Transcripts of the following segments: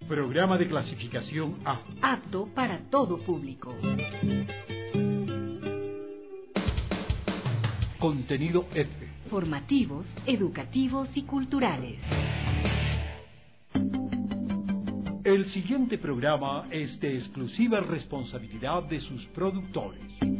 Programa de clasificación A. Apto para todo público. Contenido F. Formativos, educativos y culturales. El siguiente programa es de exclusiva responsabilidad de sus productores.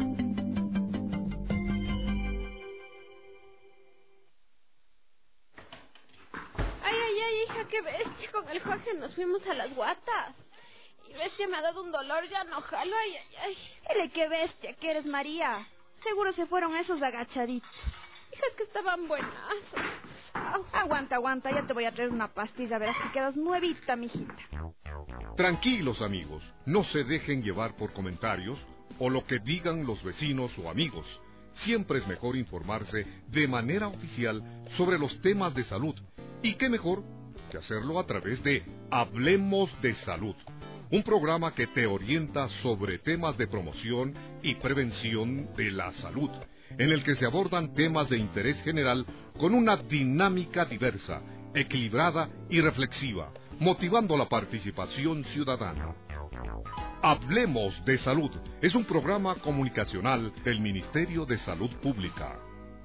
Qué bestia, con el Jorge nos fuimos a las guatas. Y bestia me ha dado un dolor, ya no jalo, ay. Dile qué bestia que eres, María. Seguro se fueron esos agachaditos. Hija, es que estaban buenazos. Aguanta, ya te voy a traer una pastilla, verás que quedas nuevita, mijita. Tranquilos, amigos, no se dejen llevar por comentarios o lo que digan los vecinos o amigos. Siempre es mejor informarse de manera oficial sobre los temas de salud. Y qué mejor que hacerlo a través de Hablemos de Salud, un programa que te orienta sobre temas de promoción y prevención de la salud, en el que se abordan temas de interés general con una dinámica diversa, equilibrada y reflexiva, motivando la participación ciudadana. Hablemos de Salud es un programa comunicacional del Ministerio de Salud Pública.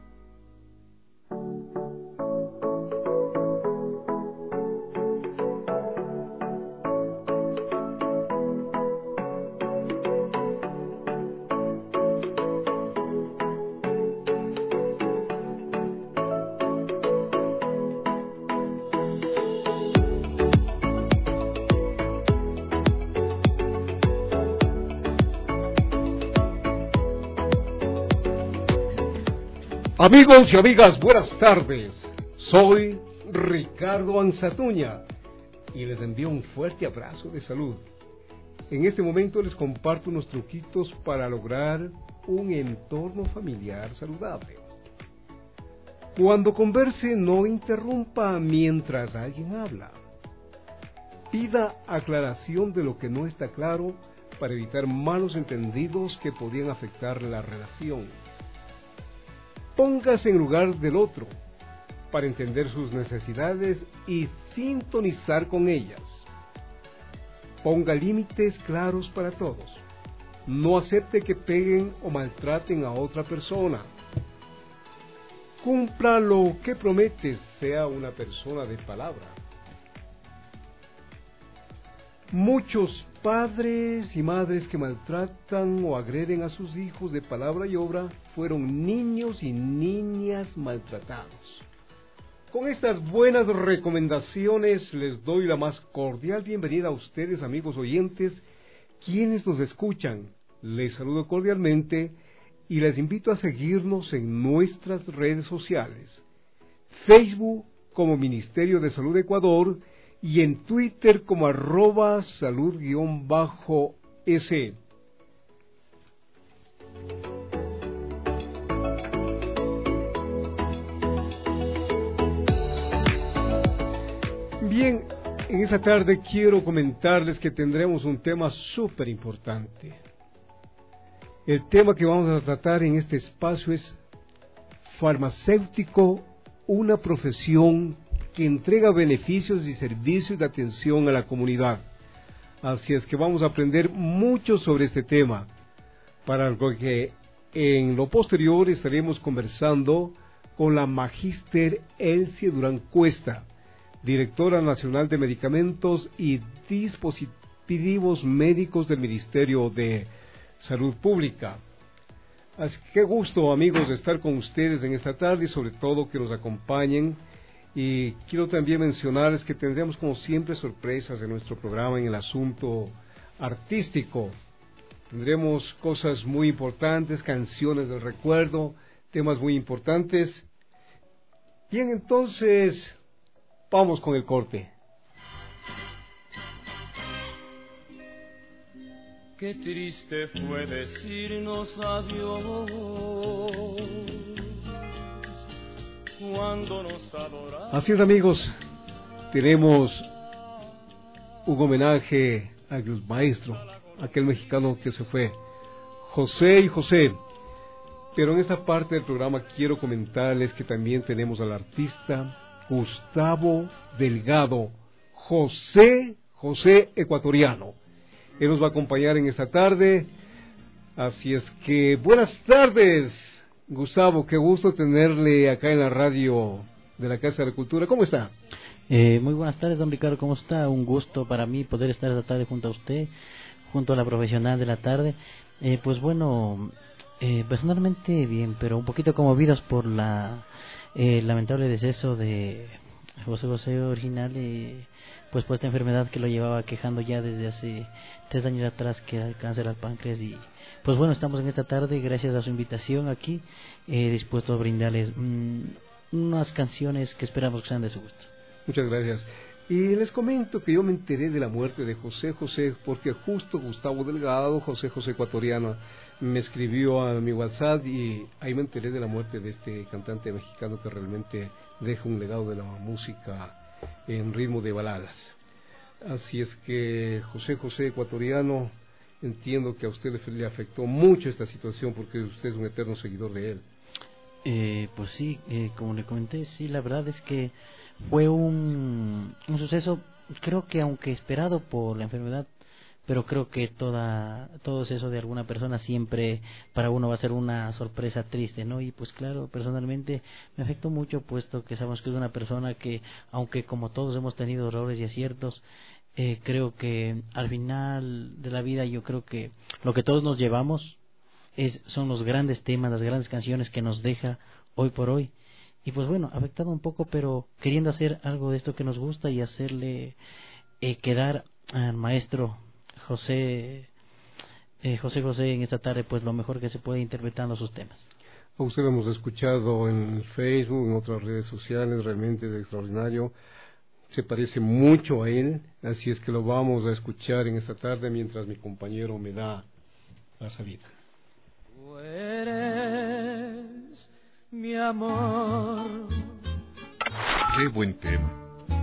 Amigos y amigas, buenas tardes. Soy Ricardo Anzatuña y les envío un fuerte abrazo de salud. En este momento les comparto unos truquitos para lograr un entorno familiar saludable. Cuando converse, no interrumpa mientras alguien habla. Pida aclaración de lo que no está claro para evitar malos entendidos que podrían afectar la relación. Póngase en lugar del otro para entender sus necesidades y sintonizar con ellas. Ponga límites claros para todos. No acepte que peguen o maltraten a otra persona. Cumpla lo que promete, sea una persona de palabra. Muchos padres y madres que maltratan o agreden a sus hijos de palabra y obra fueron niños y niñas maltratados. Con estas buenas recomendaciones les doy la más cordial bienvenida a ustedes, amigos oyentes, quienes nos escuchan. Les saludo cordialmente y les invito a seguirnos en nuestras redes sociales. Facebook como Ministerio de Salud Ecuador y en Twitter como @salud_s. Bien, en esta tarde quiero comentarles que tendremos un tema súper importante. El tema que vamos a tratar en este espacio es farmacéutico, una profesión que entrega beneficios y servicios de atención a la comunidad. Así es que vamos a aprender mucho sobre este tema, para lo que en lo posterior estaremos conversando con la magíster Elsie Durán Cuesta, directora nacional de medicamentos y dispositivos médicos del Ministerio de Salud Pública. Así que qué gusto, amigos, de estar con ustedes en esta tarde y sobre todo que nos acompañen. Y quiero también mencionarles que tendremos como siempre sorpresas en nuestro programa en el asunto artístico. Tendremos cosas muy importantes, canciones del recuerdo, temas muy importantes. Bien, entonces vamos con el corte. Qué triste fue decirnos adiós cuando nos adoramos. Así es, amigos, tenemos un homenaje al maestro, aquel mexicano que se fue, José y José. Pero en esta parte del programa quiero comentarles que también tenemos al artista Gustavo Delgado, José José Ecuatoriano. Él nos va a acompañar en esta tarde. Así es que, buenas tardes, Gustavo. Qué gusto tenerle acá en la radio de la Casa de la Cultura. ¿Cómo está? Muy buenas tardes, don Ricardo. ¿Cómo está? Un gusto para mí poder estar esta tarde junto a usted, junto a la profesional de la tarde. Pues bueno, personalmente bien, pero un poquito conmovidos por la lamentable deceso de José Original, pues por esta enfermedad que lo llevaba quejando ya desde hace 3 años atrás, que era el cáncer al páncreas. Y pues bueno, estamos en esta tarde, gracias a su invitación aquí, dispuestos a brindarles unas canciones que esperamos que sean de su gusto. Muchas gracias. Y les comento que yo me enteré de la muerte de José porque justo Gustavo Delgado, José Ecuatoriano, me escribió a mi WhatsApp y ahí me enteré de la muerte de este cantante mexicano que realmente deja un legado de la música en ritmo de baladas. Así es que José Ecuatoriano, entiendo que a usted le afectó mucho esta situación porque usted es un eterno seguidor de él. Pues sí, como le comenté, sí, la verdad es que fue un suceso, creo que aunque esperado por la enfermedad, pero creo que todo eso de alguna persona siempre para uno va a ser una sorpresa triste, ¿no? Y pues claro, personalmente me afectó mucho, puesto que sabemos que es una persona que, aunque como todos hemos tenido errores y aciertos, creo que al final de la vida yo creo que lo que todos nos llevamos son los grandes temas, las grandes canciones que nos deja hoy por hoy. Y pues bueno, afectado un poco, pero queriendo hacer algo de esto que nos gusta y hacerle quedar al maestro José en esta tarde pues lo mejor que se puede interpretando sus temas. A usted lo hemos escuchado en Facebook, en otras redes sociales, realmente es extraordinario, se parece mucho a él, así es que lo vamos a escuchar en esta tarde mientras mi compañero me da la salida. Tú eres mi amor. Qué buen tema.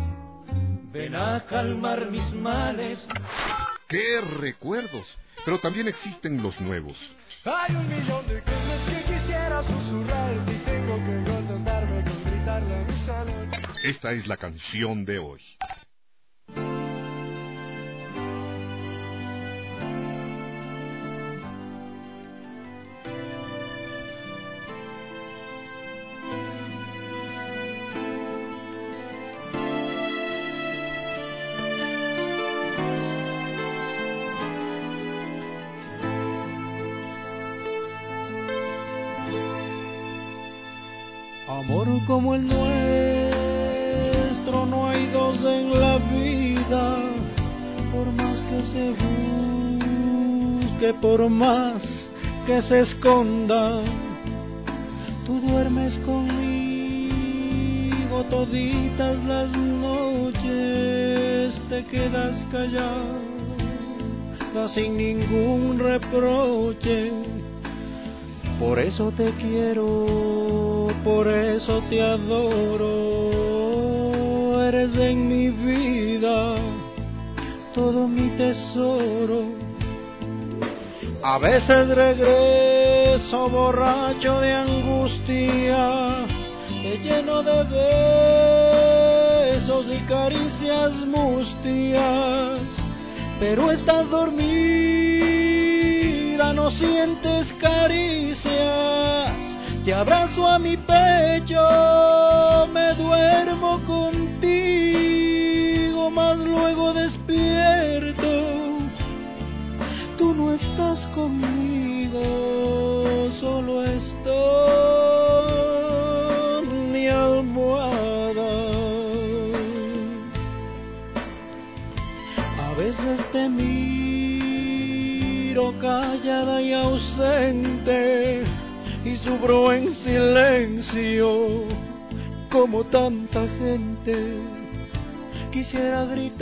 Ven a calmar mis males. ¡Qué recuerdos! Pero también existen los nuevos. Hay 1.000.000 de cosas que quisiera susurrar y tengo que contentarme con gritarle a mi salón. Esta es la canción de hoy. Amor como el nuestro no hay dos en la vida, por más que se busque, por más que se esconda. Tú duermes conmigo toditas las noches, te quedas callada sin ningún reproche. Por eso te quiero, por eso te adoro, eres en mi vida todo mi tesoro. A veces regreso borracho de angustia, te lleno de besos y caricias mustias, pero estás dormida, no sientes caricias. Te abrazo a mi pecho, me duermo contigo, mas luego despierto. Tú no estás conmigo, solo está mi almohada. A veces te miro callada y ausente, y sufro en silencio como tanta gente. Quisiera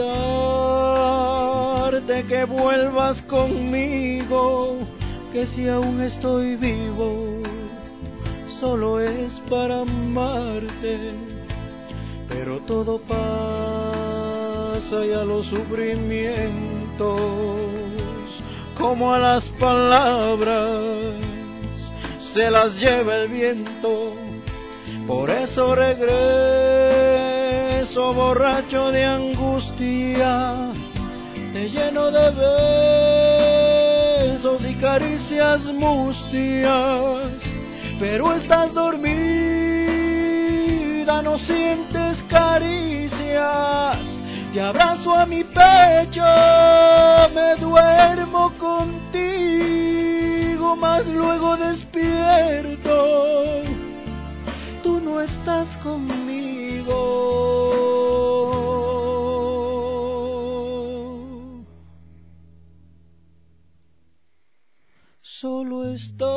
gritarte que vuelvas conmigo, que si aún estoy vivo solo es para amarte. Pero todo pasa y a los sufrimientos como a las palabras se las lleva el viento. Por eso regreso borracho de angustia, te lleno de besos y caricias mustias, pero estás dormida, no sientes caricias. Te abrazo a mi pecho, me duermo contigo, mas luego despierto, tú no estás conmigo. Solo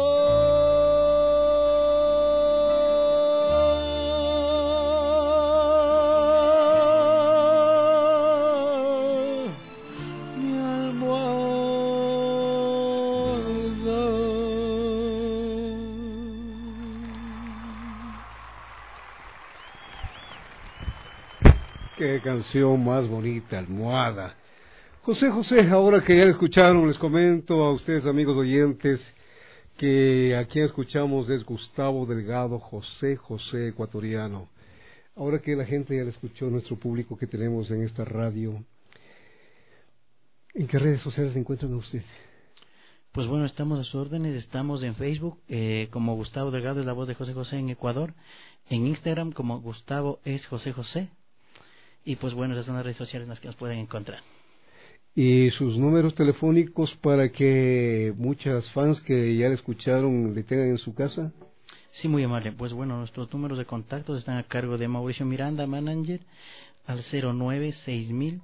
Qué canción más bonita, Almohada. José José, ahora que ya la escucharon, les comento a ustedes, amigos oyentes, que a quien escuchamos es Gustavo Delgado, José José ecuatoriano. Ahora que la gente ya la escuchó, nuestro público que tenemos en esta radio, ¿en qué redes sociales se encuentran ustedes? Pues bueno, estamos a sus órdenes, estamos en Facebook como Gustavo Delgado es la voz de José José en Ecuador, en Instagram como Gustavo es José José, y pues bueno, esas son las redes sociales en las que nos pueden encontrar. Y sus números telefónicos para que muchas fans que ya le escucharon le tengan en su casa. Sí, muy amable. Pues bueno, nuestros números de contacto están a cargo de Mauricio Miranda, manager, al 096.000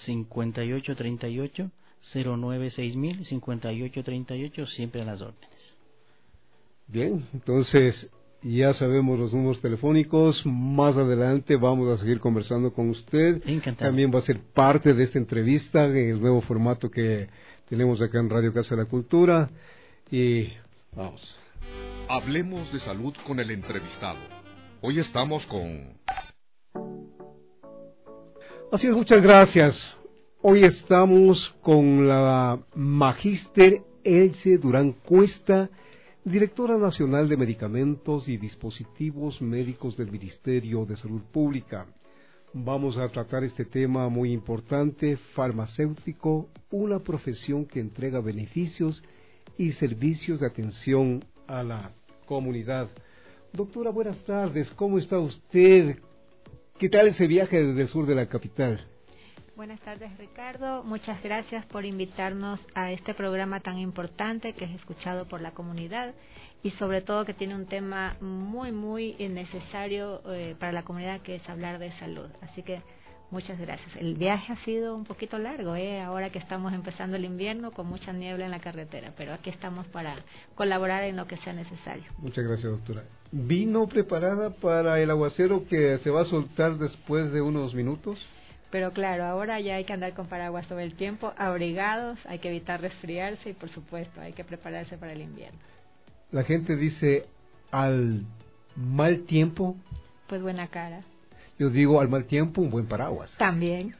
5838, 096.000 5838, siempre a las órdenes. Bien, entonces ya sabemos los números telefónicos. Más adelante vamos a seguir conversando con usted. Encantado. También va a ser parte de esta entrevista en el nuevo formato que tenemos acá en Radio Casa de la Cultura. Y vamos. Hablemos de salud con el entrevistado. Hoy estamos con... Así es, muchas gracias. Hoy estamos con la magíster Elce Durán Cuesta, directora nacional de Medicamentos y Dispositivos Médicos del Ministerio de Salud Pública. Vamos a tratar este tema muy importante, farmacéutico, una profesión que entrega beneficios y servicios de atención a la comunidad. Doctora, buenas tardes, ¿cómo está usted? ¿Qué tal ese viaje desde el sur de la capital? Buenas tardes, Ricardo. Muchas gracias por invitarnos a este programa tan importante que es escuchado por la comunidad y sobre todo que tiene un tema muy necesario para la comunidad, que es hablar de salud. Así que muchas gracias. El viaje ha sido un poquito largo, ahora que estamos empezando el invierno con mucha niebla en la carretera, pero aquí estamos para colaborar en lo que sea necesario. Muchas gracias, doctora. ¿Vino preparada para el aguacero que se va a soltar después de unos minutos? Pero claro, ahora ya hay que andar con paraguas todo el tiempo, abrigados, hay que evitar resfriarse y por supuesto hay que prepararse para el invierno. La gente dice al mal tiempo. Pues buena cara. Yo digo al mal tiempo un buen paraguas. También.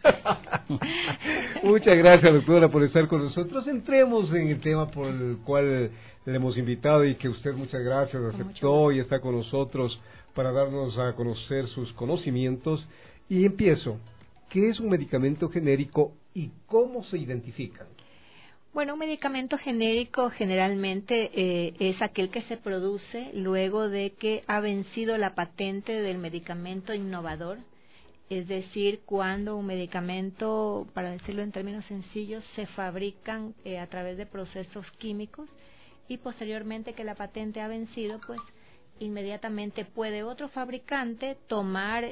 Muchas gracias, doctora, por estar con nosotros. Entremos en el tema por el cual le hemos invitado y que usted, muchas gracias, aceptó y está con nosotros para darnos a conocer sus conocimientos. Y empiezo. ¿Qué es un medicamento genérico y cómo se identifican? Bueno, un medicamento genérico generalmente es aquel que se produce luego de que ha vencido la patente del medicamento innovador, es decir, cuando un medicamento, para decirlo en términos sencillos, se fabrican a través de procesos químicos y posteriormente que la patente ha vencido, pues inmediatamente puede otro fabricante tomar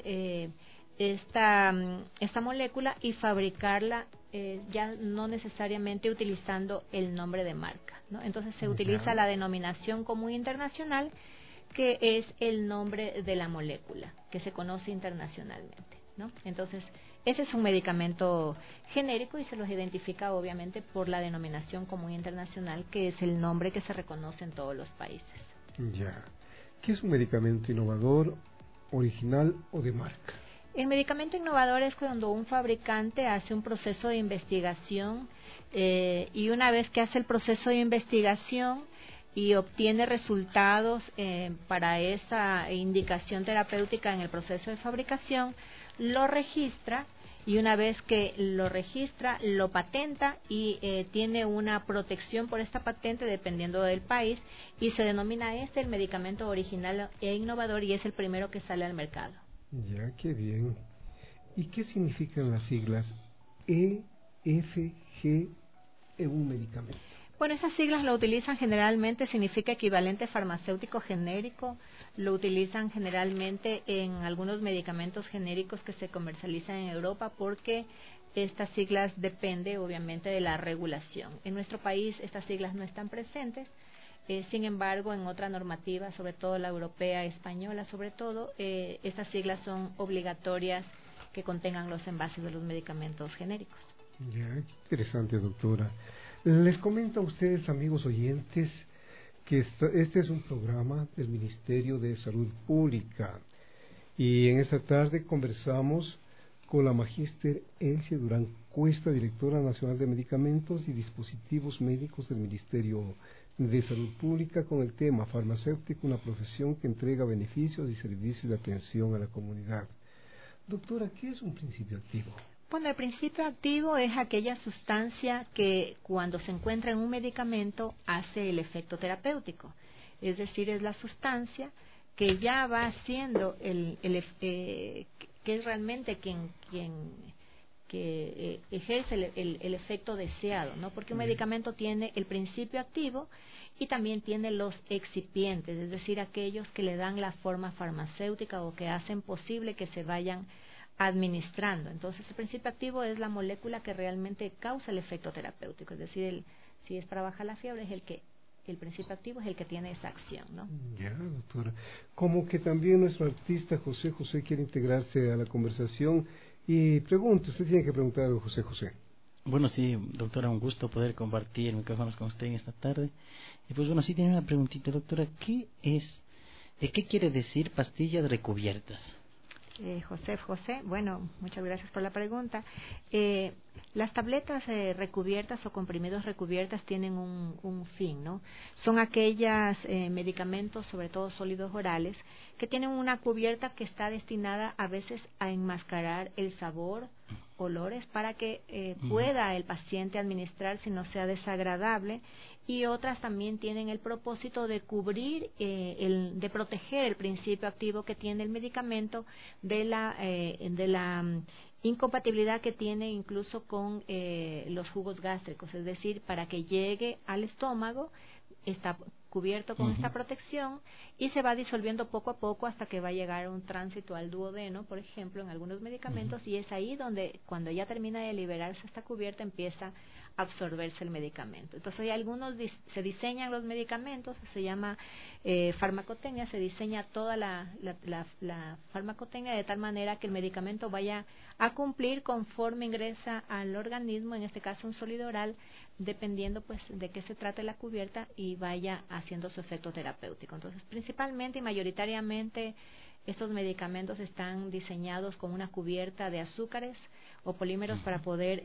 esta molécula y fabricarla ya no necesariamente utilizando el nombre de marca, ¿no? Entonces se utiliza la denominación común internacional, que es el nombre de la molécula que se conoce internacionalmente, ¿no? Entonces ese es un medicamento genérico y se los identifica obviamente por la denominación común internacional, que es el nombre que se reconoce en todos los países. Ya. ¿Qué es un medicamento innovador, original o de marca? El medicamento innovador es cuando un fabricante hace un proceso de investigación y una vez que hace el proceso de investigación y obtiene resultados para esa indicación terapéutica en el proceso de fabricación, lo registra y una vez que lo registra, lo patenta y tiene una protección por esta patente dependiendo del país, y se denomina el medicamento original e innovador, y es el primero que sale al mercado. Ya, qué bien. ¿Y qué significan las siglas EFG en un medicamento? Bueno, esas siglas lo utilizan generalmente, significa equivalente farmacéutico genérico, lo utilizan generalmente en algunos medicamentos genéricos que se comercializan en Europa, porque estas siglas dependen obviamente de la regulación. En nuestro país estas siglas no están presentes, sin embargo en otra normativa, sobre todo la europea, española sobre todo, estas siglas son obligatorias que contengan los envases de los medicamentos genéricos. Ya, qué interesante, doctora. Les comento a ustedes, amigos oyentes, que este es un programa del Ministerio de Salud Pública, y en esta tarde conversamos con la magíster Elsie Durán Cuesta, directora nacional de medicamentos y dispositivos médicos del Ministerio de Salud Pública, con el tema farmacéutico, una profesión que entrega beneficios y servicios de atención a la comunidad. Doctora, ¿qué es un principio activo? Bueno, el principio activo es aquella sustancia que cuando se encuentra en un medicamento hace el efecto terapéutico. Es decir, es la sustancia que ya va haciendo que es realmente quien ejerce el efecto deseado, ¿no? Porque un medicamento tiene el principio activo y también tiene los excipientes, es decir, aquellos que le dan la forma farmacéutica o que hacen posible que se vayan administrando. Entonces, el principio activo es la molécula que realmente causa el efecto terapéutico, es decir, si es para bajar la fiebre, el principio activo es el que tiene esa acción, ¿no? Ya, doctora. Como que también nuestro artista José José quiere integrarse a la conversación y pregunta, usted tiene que preguntar a José José. Bueno, sí, doctora, un gusto poder compartir micrófonos con usted en esta tarde. Y pues bueno, sí tiene una preguntita, doctora, ¿qué quiere decir pastillas recubiertas? José, bueno, muchas gracias por la pregunta. Las tabletas recubiertas o comprimidos recubiertas tienen un fin, ¿no? Son aquellos medicamentos, sobre todo sólidos orales, que tienen una cubierta que está destinada a veces a enmascarar el sabor, olores, para que pueda el paciente administrarse y no sea desagradable, y otras también tienen el propósito de cubrir, de proteger el principio activo que tiene el medicamento de la incompatibilidad que tiene incluso con los jugos gástricos, es decir, para que llegue al estómago, está cubierto con esta protección y se va disolviendo poco a poco hasta que va a llegar a un tránsito al duodeno, por ejemplo, en algunos medicamentos, y es ahí donde, cuando ya termina de liberarse esta cubierta, empieza a absorberse el medicamento. Entonces, hay algunos se diseñan los medicamentos, se llama farmacotecnia, se diseña toda la farmacotecnia de tal manera que el medicamento vaya a cumplir conforme ingresa al organismo, en este caso un sólido oral, dependiendo pues de qué se trate la cubierta, y vaya haciendo su efecto terapéutico. Entonces, principalmente y mayoritariamente estos medicamentos están diseñados con una cubierta de azúcares o polímeros para poder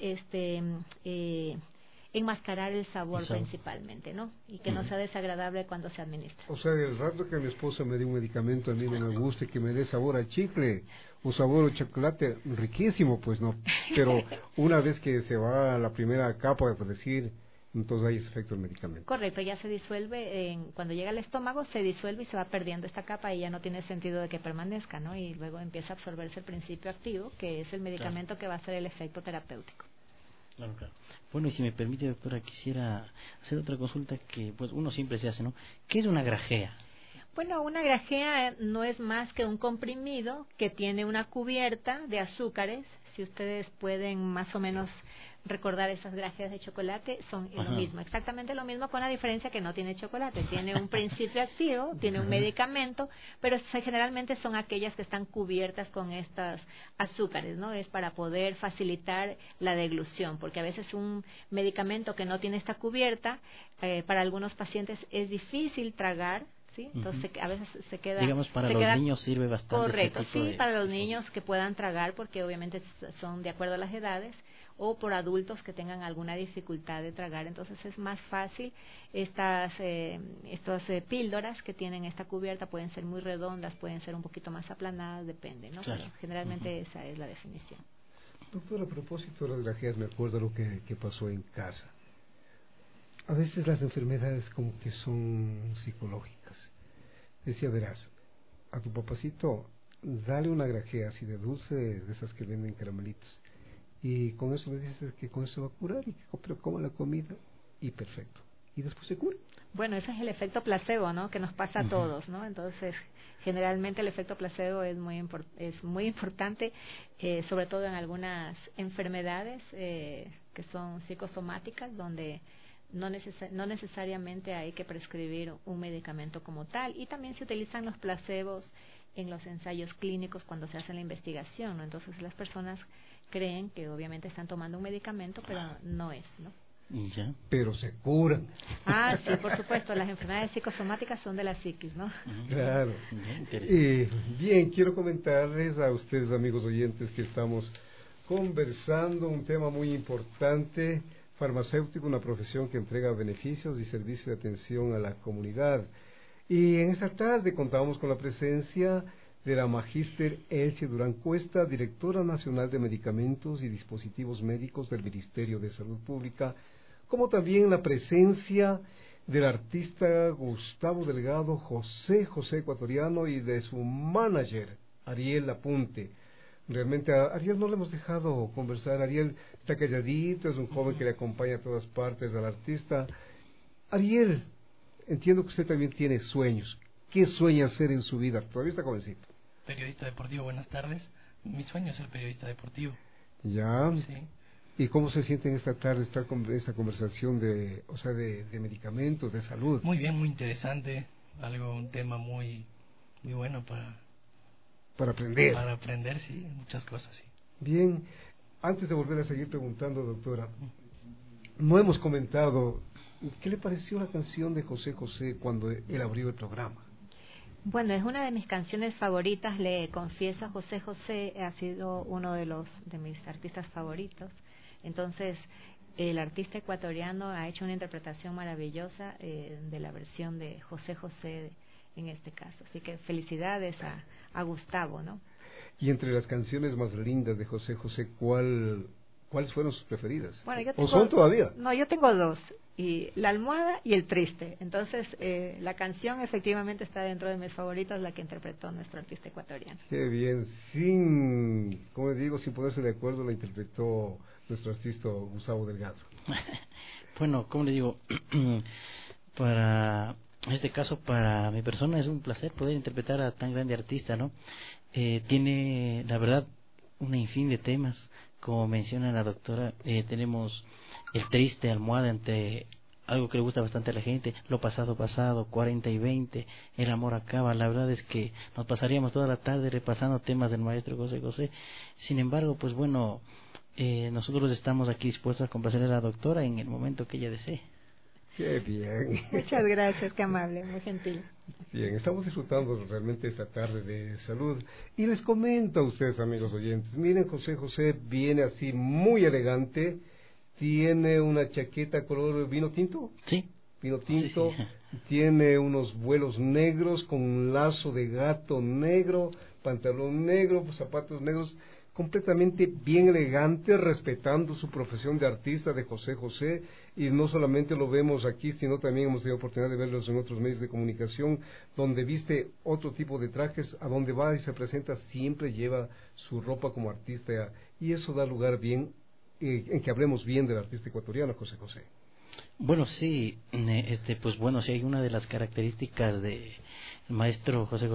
enmascarar el sabor principalmente, ¿no? Y que no sea desagradable cuando se administra. O sea, el rato que mi esposa me dé un medicamento, a mí no me gusta que me dé sabor a chicle o sabor a chocolate, riquísimo, pues no. Pero una vez que se va a la primera capa, por decir, entonces hay ese efecto del medicamento. Correcto, ya se disuelve, cuando llega al estómago se disuelve y se va perdiendo esta capa y ya no tiene sentido de que permanezca, ¿no? Y luego empieza a absorberse el principio activo, que es el medicamento que va a hacer el efecto terapéutico. Claro. Bueno, y si me permite, doctora, quisiera hacer otra consulta que pues uno siempre se hace, ¿no? ¿Qué es una grajea? Bueno, una grajea no es más que un comprimido que tiene una cubierta de azúcares. Si ustedes pueden más o menos recordar esas grajeas de chocolate, son lo mismo, exactamente lo mismo, con la diferencia que no tiene chocolate, tiene un principio activo, tiene un medicamento, pero generalmente son aquellas que están cubiertas con estos azúcares, ¿no? Es para poder facilitar la deglución, porque a veces un medicamento que no tiene esta cubierta, para algunos pacientes es difícil tragar, ¿sí? Entonces a veces se queda... Digamos, para los niños sirve bastante. Correcto, sí, para los niños que puedan tragar, porque obviamente son de acuerdo a las edades, o por adultos que tengan alguna dificultad de tragar. Entonces es más fácil. Estas píldoras que tienen esta cubierta pueden ser muy redondas, pueden ser un poquito más aplanadas, depende, ¿no? Claro. Pero generalmente esa es la definición. Doctor, a propósito de las grajeas, me acuerdo lo que pasó en casa. A veces las enfermedades como que son psicológicas. Decía, verás, a tu papacito, dale una grajea así de dulce, de esas que venden caramelitos. Y con eso le dices que con eso va a curar y que pero coma la comida y perfecto. Y después se cura. Bueno, ese es el efecto placebo, ¿no? Que nos pasa a todos, ¿no? Entonces, generalmente el efecto placebo es muy importante, sobre todo en algunas enfermedades que son psicosomáticas, donde no necesariamente hay que prescribir un medicamento como tal. Y también se utilizan los placebos en los ensayos clínicos cuando se hace la investigación, ¿no? Entonces, las personas creen que obviamente están tomando un medicamento, pero no es, ¿no? Ya. Pero se curan. Ah, sí, por supuesto, las enfermedades psicosomáticas son de la psiquis, ¿no? Claro. Bien, quiero comentarles a ustedes, amigos oyentes, que estamos conversando un tema muy importante, farmacéutico, una profesión que entrega beneficios y servicios de atención a la comunidad. Y en esta tarde contamos con la presencia de la magíster Elsie Durán Cuesta, directora nacional de medicamentos y dispositivos médicos del Ministerio de Salud Pública, como también la presencia del artista Gustavo Delgado, José ecuatoriano, y de su manager, Ariel Apunte. Realmente a Ariel no le hemos dejado conversar. Ariel está calladito, es un joven que le acompaña a todas partes al artista. Ariel, entiendo que usted también tiene sueños. ¿Qué sueña hacer en su vida? Todavía está jovencito. Periodista deportivo, buenas tardes. Mi sueño es ser periodista deportivo. Ya. Sí. ¿Y cómo se siente en esta tarde estar con esta conversación de medicamentos, de salud? Muy bien, muy interesante. Un tema muy bueno para aprender. Para aprender, sí, muchas cosas, sí. Bien, antes de volver a seguir preguntando, doctora, no hemos comentado, ¿qué le pareció la canción de José cuando él abrió el programa? Bueno, es una de mis canciones favoritas, le confieso. A José ha sido uno de mis artistas favoritos. Entonces, el artista ecuatoriano ha hecho una interpretación maravillosa de la versión de José en este caso. Así que felicidades a Gustavo, ¿no? Y entre las canciones más lindas de José, ¿cuáles fueron sus preferidas? Bueno, ¿O son todavía? No, yo tengo dos, y La Almohada y El Triste. Entonces, la canción efectivamente está dentro de mis favoritas, la que interpretó nuestro artista ecuatoriano. Qué bien, sin ponerse de acuerdo, la interpretó nuestro artista Gustavo Delgado. Bueno, como le digo, en este caso, para mi persona es un placer poder interpretar a tan grande artista, ¿no? Tiene, la verdad, una infin de temas, como menciona la doctora. Tenemos El Triste, Almohada, entre algo que le gusta bastante a la gente, Lo pasado, 40 y 20, El amor acaba. La verdad es que nos pasaríamos toda la tarde repasando temas del maestro José. Sin embargo, pues bueno, nosotros estamos aquí dispuestos a complacerle a la doctora en el momento que ella desee. Qué bien. Muchas gracias, qué amable, muy gentil. Bien, estamos disfrutando realmente esta tarde de salud. Y les comento a ustedes, amigos oyentes, miren, José viene así muy elegante, tiene una chaqueta color vino tinto. Sí. Vino tinto, sí. Tiene unos vuelos negros con un lazo de gato negro, pantalón negro, zapatos negros, completamente bien elegante, respetando su profesión de artista de José, y no solamente lo vemos aquí, sino también hemos tenido oportunidad de verlos en otros medios de comunicación, donde viste otro tipo de trajes, a donde va y se presenta siempre lleva su ropa como artista, y eso da lugar bien en que hablemos bien del artista ecuatoriano José. Bueno, sí, pues bueno, sí hay una de las características del maestro José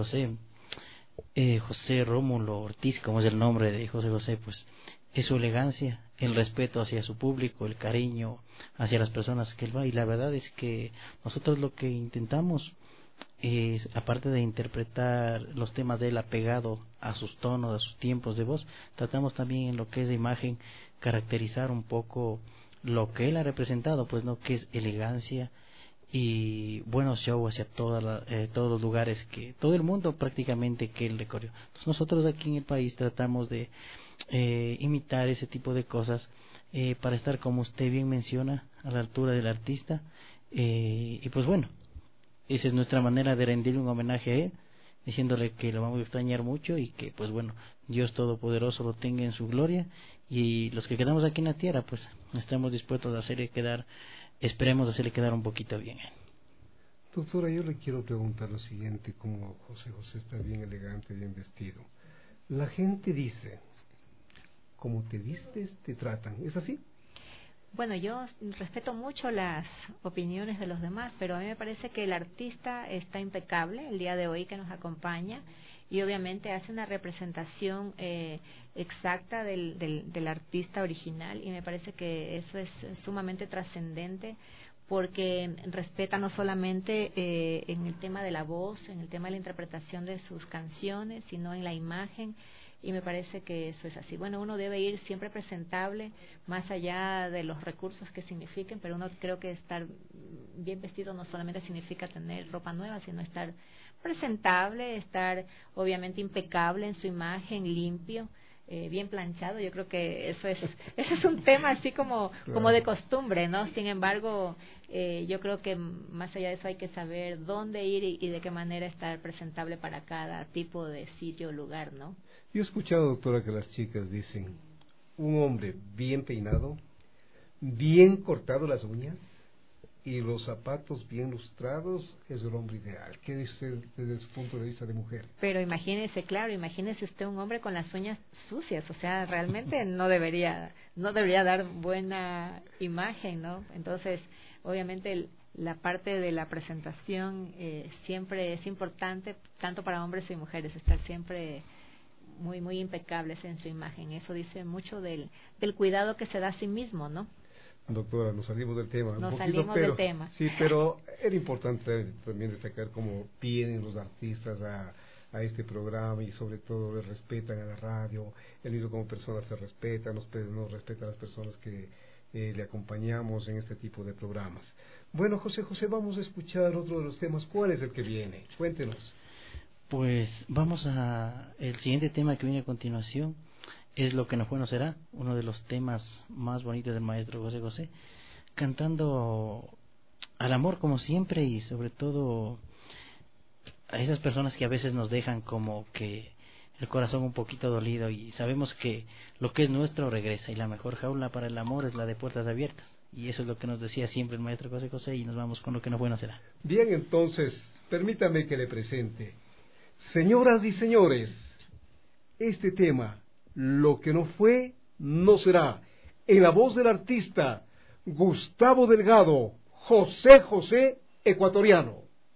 Rómulo Ortiz, como es el nombre de José, pues es su elegancia, el respeto hacia su público, el cariño hacia las personas que él va. Y la verdad es que nosotros lo que intentamos es, aparte de interpretar los temas de él apegado a sus tonos, a sus tiempos de voz, tratamos también en lo que es de imagen caracterizar un poco lo que él ha representado, pues no, que es elegancia y buenos shows hacia todos los lugares, que todo el mundo prácticamente que él recorrió. Entonces nosotros aquí en el país tratamos de imitar ese tipo de cosas para estar, como usted bien menciona, a la altura del artista, y pues bueno, esa es nuestra manera de rendirle un homenaje a él, diciéndole que lo vamos a extrañar mucho y que pues bueno, Dios Todopoderoso lo tenga en su gloria y los que quedamos aquí en la tierra, pues estamos dispuestos a esperemos hacerle quedar un poquito bien. Doctora, yo le quiero preguntar lo siguiente, como José está bien elegante, bien vestido. La gente dice, como te vistes, te tratan, ¿es así? Bueno, yo respeto mucho las opiniones de los demás, pero a mí me parece que el artista está impecable el día de hoy que nos acompaña y obviamente hace una representación exacta del artista original, y me parece que eso es sumamente trascendente porque respeta no solamente en el tema de la voz, en el tema de la interpretación de sus canciones, sino en la imagen. Y me parece que eso es así. Bueno, uno debe ir siempre presentable, más allá de los recursos que signifiquen, pero uno creo que estar bien vestido no solamente significa tener ropa nueva, sino estar presentable, estar obviamente impecable en su imagen, limpio, bien planchado. Yo creo que eso es un tema así como de costumbre, ¿no? Sin embargo, yo creo que más allá de eso hay que saber dónde ir y de qué manera estar presentable para cada tipo de sitio o lugar, ¿no? Yo he escuchado, doctora, que las chicas dicen, un hombre bien peinado, bien cortado las uñas y los zapatos bien lustrados es el hombre ideal. ¿Qué dice usted desde su punto de vista de mujer? Pero imagínese usted un hombre con las uñas sucias, o sea, realmente no debería dar buena imagen, ¿no? Entonces, obviamente la parte de la presentación siempre es importante, tanto para hombres y mujeres, estar siempre muy muy impecables en su imagen. Eso dice mucho del cuidado que se da a sí mismo, ¿no? Doctora, nos salimos del tema. Del tema. Sí, pero era importante también destacar cómo vienen los artistas a este programa y sobre todo le respetan a la radio. Él mismo como persona se respeta, nos respeta a las personas que le acompañamos en este tipo de programas. Bueno, José, vamos a escuchar otro de los temas. ¿Cuál es el que viene? Cuéntenos. Pues vamos el siguiente tema que viene a continuación es Lo que no fue no será, uno de los temas más bonitos del maestro José José, cantando al amor como siempre y sobre todo a esas personas que a veces nos dejan como que el corazón un poquito dolido y sabemos que lo que es nuestro regresa y la mejor jaula para el amor es la de puertas abiertas, y eso es lo que nos decía siempre el maestro José José, y nos vamos con Lo que no fue no será. Bien, entonces, permítame que le presente. Señoras y señores, este tema, Lo que no fue, no será, en la voz del artista Gustavo Delgado, José José ecuatoriano.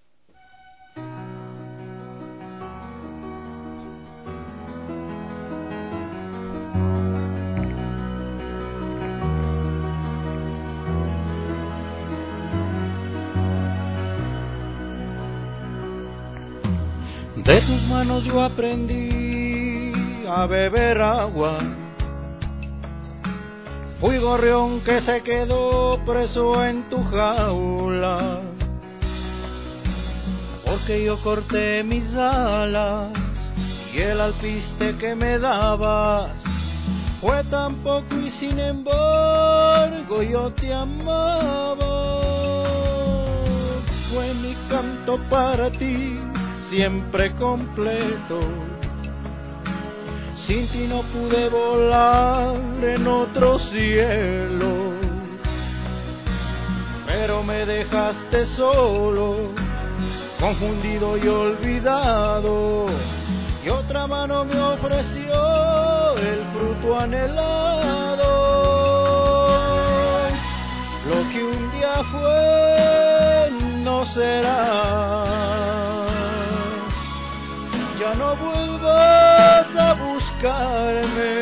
De tus manos yo aprendí a beber agua. Fui gorrión que se quedó preso en tu jaula, porque yo corté mis alas y el alpiste que me dabas fue tan poco y sin embargo yo te amaba. Fue mi canto para ti siempre completo. Sin ti no pude volar en otro cielo, pero me dejaste solo, confundido y olvidado, y otra mano me ofreció el fruto anhelado. Lo que un día fue no será. Ya no vuelvas a buscarme,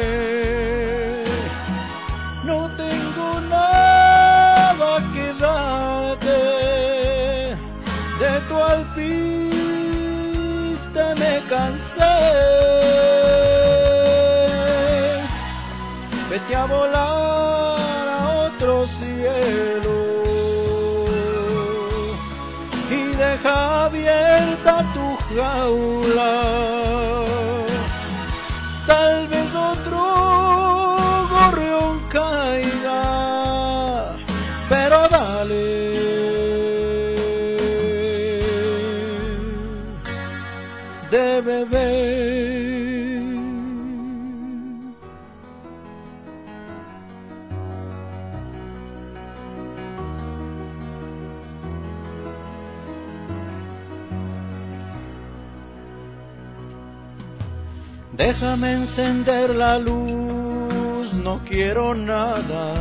no tengo nada que darte, de tu alpiste me cansé. Vete a volar a otro cielo y deja abierta tu jaula. Tal vez otro gorrión caiga, pero dale. De beber. Déjame encender la luz, no quiero nada.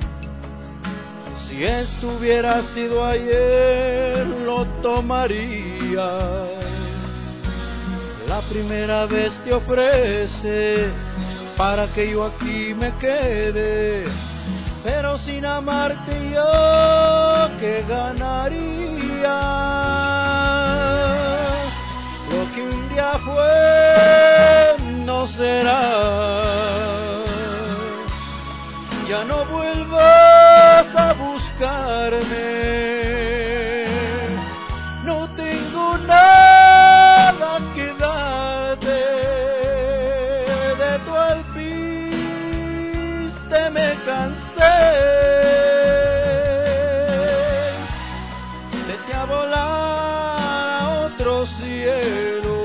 Si esto hubiera sido ayer, lo tomaría. La primera vez te ofreces para que yo aquí me quede, pero sin amarte yo, ¿qué ganaría? Lo que un día fue, no será. Ya no vuelvas a buscarme, no tengo nada que darte. De tu alpiste me cansé. Vete a volar a otro cielo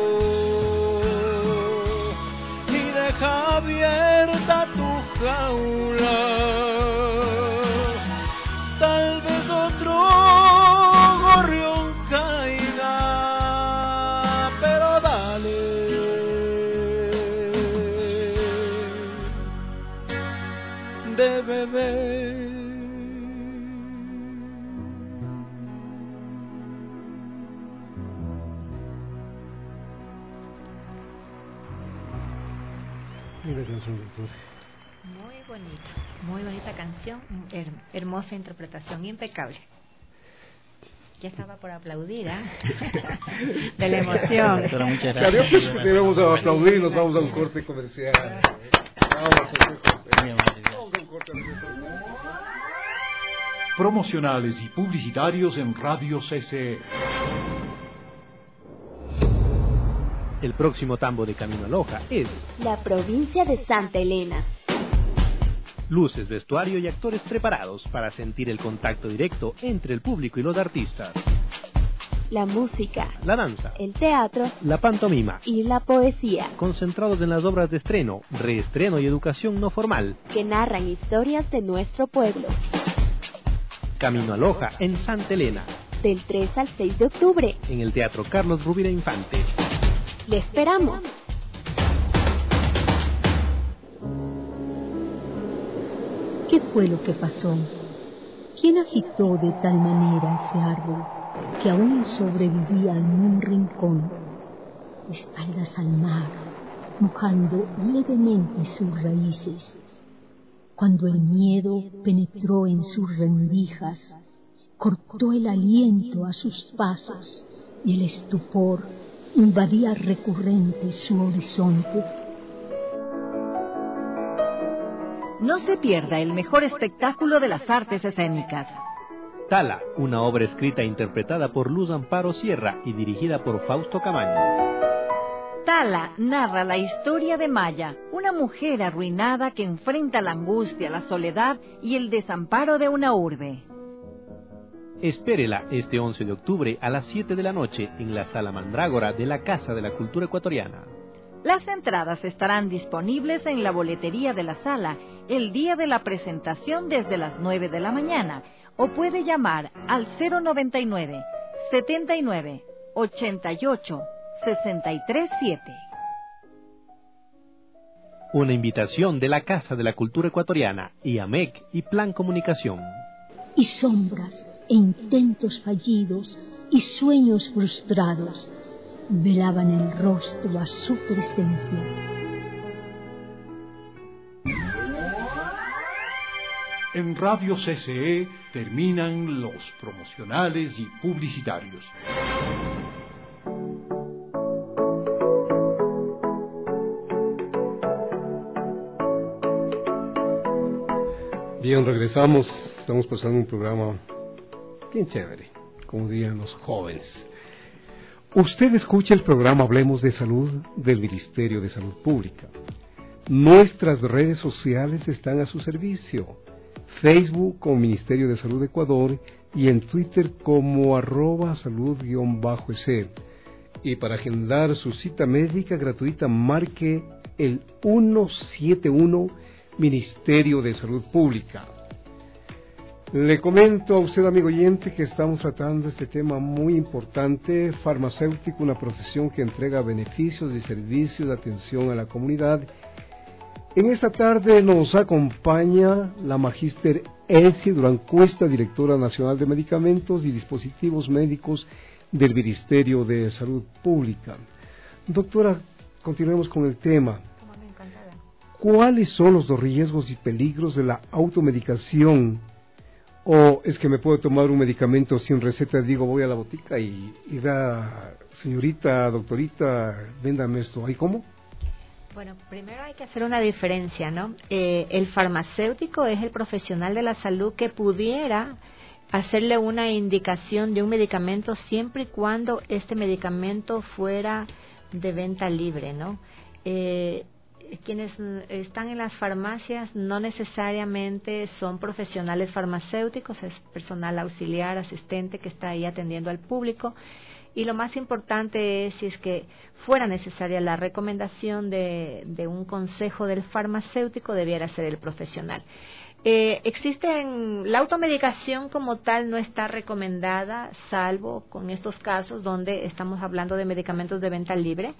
y deja abierta tu jaula. Tal vez otro gorrión caiga, pero dale. De beber. Muy bonita canción, hermosa interpretación, impecable. Ya estaba por aplaudir, ¿eh? De la emoción. Muchas gracias. Debemos aplaudir, nos vamos a un corte comercial. Vamos a un corte. Promocionales y publicitarios en Radio CCE. El próximo tambo de Camino a Loja es la provincia de Santa Elena. Luces, vestuario y actores preparados para sentir el contacto directo entre el público y los artistas. La música, la danza, el teatro, la pantomima y la poesía, concentrados en las obras de estreno, reestreno y educación no formal, que narran historias de nuestro pueblo. Camino a Loja en Santa Elena. Del 3 al 6 de octubre. En el Teatro Carlos Rubira Infante. ¡Le esperamos! ¿Qué fue lo que pasó? ¿Quién agitó de tal manera ese árbol que aún sobrevivía en un rincón, de espaldas al mar, mojando levemente sus raíces? Cuando el miedo penetró en sus rendijas, cortó el aliento a sus pasos y el estupor invadía recurrente su horizonte. No se pierda el mejor espectáculo de las artes escénicas. Tala, una obra escrita e interpretada por Luz Amparo Sierra y dirigida por Fausto Camaño. Tala narra la historia de Maya, una mujer arruinada que enfrenta la angustia, la soledad y el desamparo de una urbe. Espérela este 11 de octubre a las 7 de la noche en la Sala Mandrágora de la Casa de la Cultura Ecuatoriana. Las entradas estarán disponibles en la boletería de la sala el día de la presentación desde las 9 de la mañana o puede llamar al 099 79 88 637. Una invitación de la Casa de la Cultura Ecuatoriana, IAMEC y Plan Comunicación. Y sombras e intentos fallidos y sueños frustrados velaban el rostro a su presencia. En Radio CCE terminan los promocionales y publicitarios. Bien, regresamos. Estamos pasando un programa bien chévere, como dirían los jóvenes. Usted escucha el programa Hablemos de Salud del Ministerio de Salud Pública. Nuestras redes sociales están a su servicio. Facebook como Ministerio de Salud Ecuador y en Twitter como @salud_EC. Y para agendar su cita médica gratuita marque el 171 Ministerio de Salud Pública. Le comento a usted, amigo oyente, que estamos tratando este tema muy importante, farmacéutico, una profesión que entrega beneficios y servicios de atención a la comunidad. En esta tarde nos acompaña la magíster Elsie Durán Cuesta, directora nacional de medicamentos y dispositivos médicos del Ministerio de Salud Pública. Doctora, continuemos con el tema. ¿Cuáles son los riesgos y peligros de la automedicación? ¿O es que me puedo tomar un medicamento sin receta? Digo, voy a la botica y da, señorita, doctorita, véndame esto. ¿Ahí cómo? Bueno, primero hay que hacer una diferencia, ¿no? El farmacéutico es el profesional de la salud que pudiera hacerle una indicación de un medicamento siempre y cuando este medicamento fuera de venta libre, ¿no? Quienes están en las farmacias no necesariamente son profesionales farmacéuticos, es personal auxiliar, asistente que está ahí atendiendo al público. Y lo más importante es, si es que fuera necesaria la recomendación de un consejo del farmacéutico, debiera ser el profesional. La automedicación como tal no está recomendada, salvo con estos casos donde estamos hablando de medicamentos de venta libre.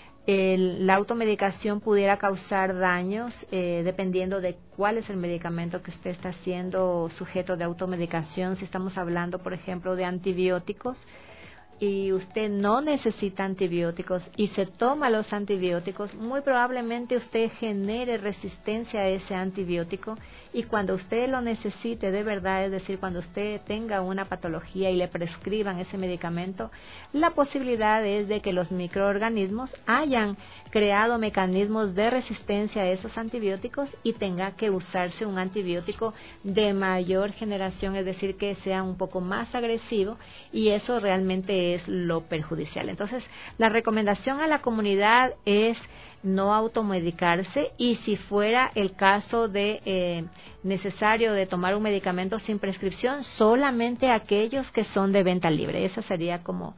La automedicación pudiera causar daños dependiendo de cuál es el medicamento que usted está siendo sujeto de automedicación. Si estamos hablando, por ejemplo, de antibióticos, y usted no necesita antibióticos y se toma los antibióticos, muy probablemente usted genere resistencia a ese antibiótico, y cuando usted lo necesite de verdad, es decir, cuando usted tenga una patología y le prescriban ese medicamento, la posibilidad es de que los microorganismos hayan creado mecanismos de resistencia a esos antibióticos y tenga que usarse un antibiótico de mayor generación, es decir, que sea un poco más agresivo, y eso realmente es lo perjudicial. Entonces, la recomendación a la comunidad es no automedicarse, y si fuera el caso de necesario de tomar un medicamento sin prescripción, solamente aquellos que son de venta libre. Esa sería como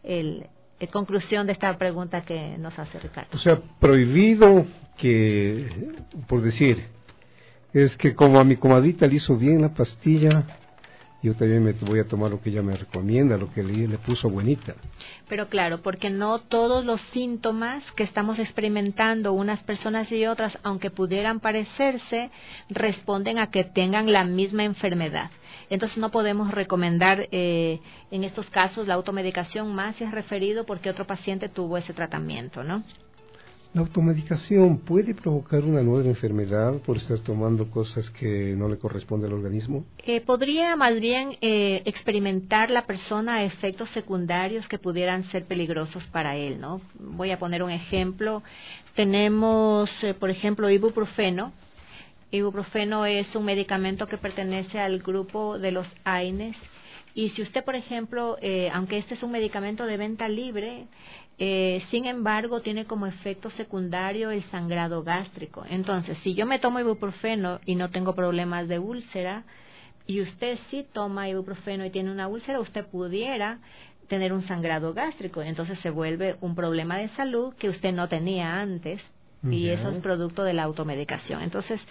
la conclusión de esta pregunta que nos hace Ricardo. O sea, prohibido que, por decir, es que como a mi comadrita le hizo bien la pastilla, yo también me voy a tomar lo que ella me recomienda, lo que le puso buenita. Pero claro, porque no todos los síntomas que estamos experimentando unas personas y otras, aunque pudieran parecerse, responden a que tengan la misma enfermedad. Entonces no podemos recomendar en estos casos la automedicación, más si es referido porque otro paciente tuvo ese tratamiento, ¿no? ¿La automedicación puede provocar una nueva enfermedad por estar tomando cosas que no le corresponden al organismo? Podría más bien experimentar la persona efectos secundarios que pudieran ser peligrosos para él, ¿no? Voy a poner un ejemplo. Tenemos, por ejemplo, ibuprofeno. Ibuprofeno es un medicamento que pertenece al grupo de los AINES. Y si usted, por ejemplo, aunque este es un medicamento de venta libre, sin embargo, tiene como efecto secundario el sangrado gástrico. Entonces, si yo me tomo ibuprofeno y no tengo problemas de úlcera, y usted sí toma ibuprofeno y tiene una úlcera, usted pudiera tener un sangrado gástrico. Entonces se vuelve un problema de salud que usted no tenía antes, y eso es producto de la automedicación. Entonces,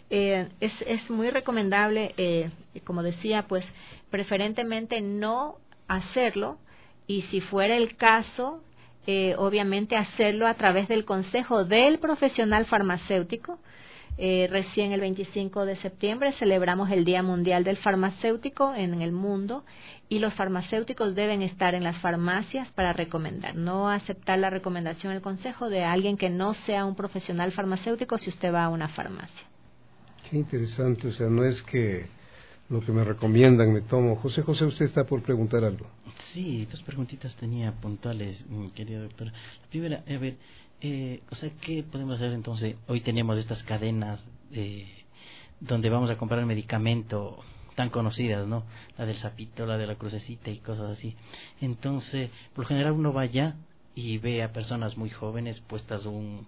es muy recomendable, como decía, pues preferentemente no hacerlo, y si fuera el caso, obviamente hacerlo a través del consejo del profesional farmacéutico. Recién el 25 de septiembre celebramos el Día Mundial del Farmacéutico en el mundo, y los farmacéuticos deben estar en las farmacias para recomendar, no aceptar la recomendación, el consejo de alguien que no sea un profesional farmacéutico si usted va a una farmacia. Qué interesante, o sea, no es que lo que me recomiendan me tomo. José, usted está por preguntar algo. Sí, dos preguntitas tenía puntuales, mi querido doctor. La primera, a ver, o sea, ¿qué podemos hacer entonces? Hoy tenemos estas cadenas donde vamos a comprar el medicamento tan conocidas, ¿no? La del sapito, la de la crucecita y cosas así. Entonces, por lo general uno va allá y ve a personas muy jóvenes puestas un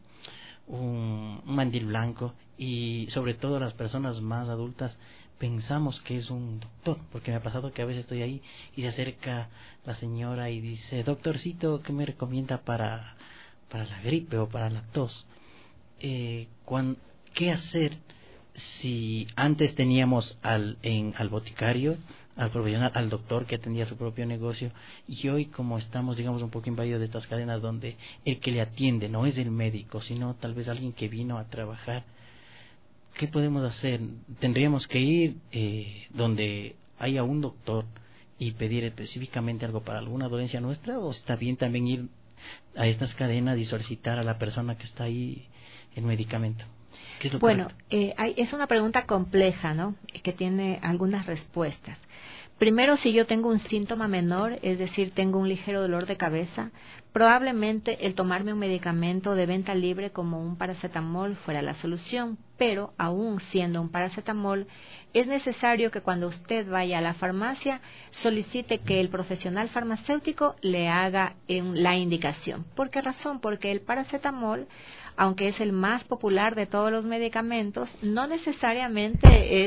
mandil blanco, y sobre todo las personas más adultas pensamos que es un doctor, porque me ha pasado que a veces estoy ahí y se acerca la señora y dice: doctorcito, ¿qué me recomienda para la gripe o para la tos? ¿Qué hacer si antes teníamos al boticario, al profesional, al doctor que atendía su propio negocio, y hoy como estamos, digamos, un poco invadidos de estas cadenas donde el que le atiende no es el médico, sino tal vez alguien que vino a trabajar, ¿qué podemos hacer? ¿Tendríamos que ir donde haya un doctor y pedir específicamente algo para alguna dolencia nuestra, o está bien también ir a estas cadenas y solicitar a la persona que está ahí el medicamento? ¿Qué es lo correcto? Es una pregunta compleja, ¿no? Que tiene algunas respuestas. Primero, si yo tengo un síntoma menor, es decir, tengo un ligero dolor de cabeza, probablemente el tomarme un medicamento de venta libre como un paracetamol fuera la solución, pero aún siendo un paracetamol, es necesario que cuando usted vaya a la farmacia solicite que el profesional farmacéutico le haga la indicación. ¿Por qué razón? Porque el paracetamol, aunque es el más popular de todos los medicamentos, no necesariamente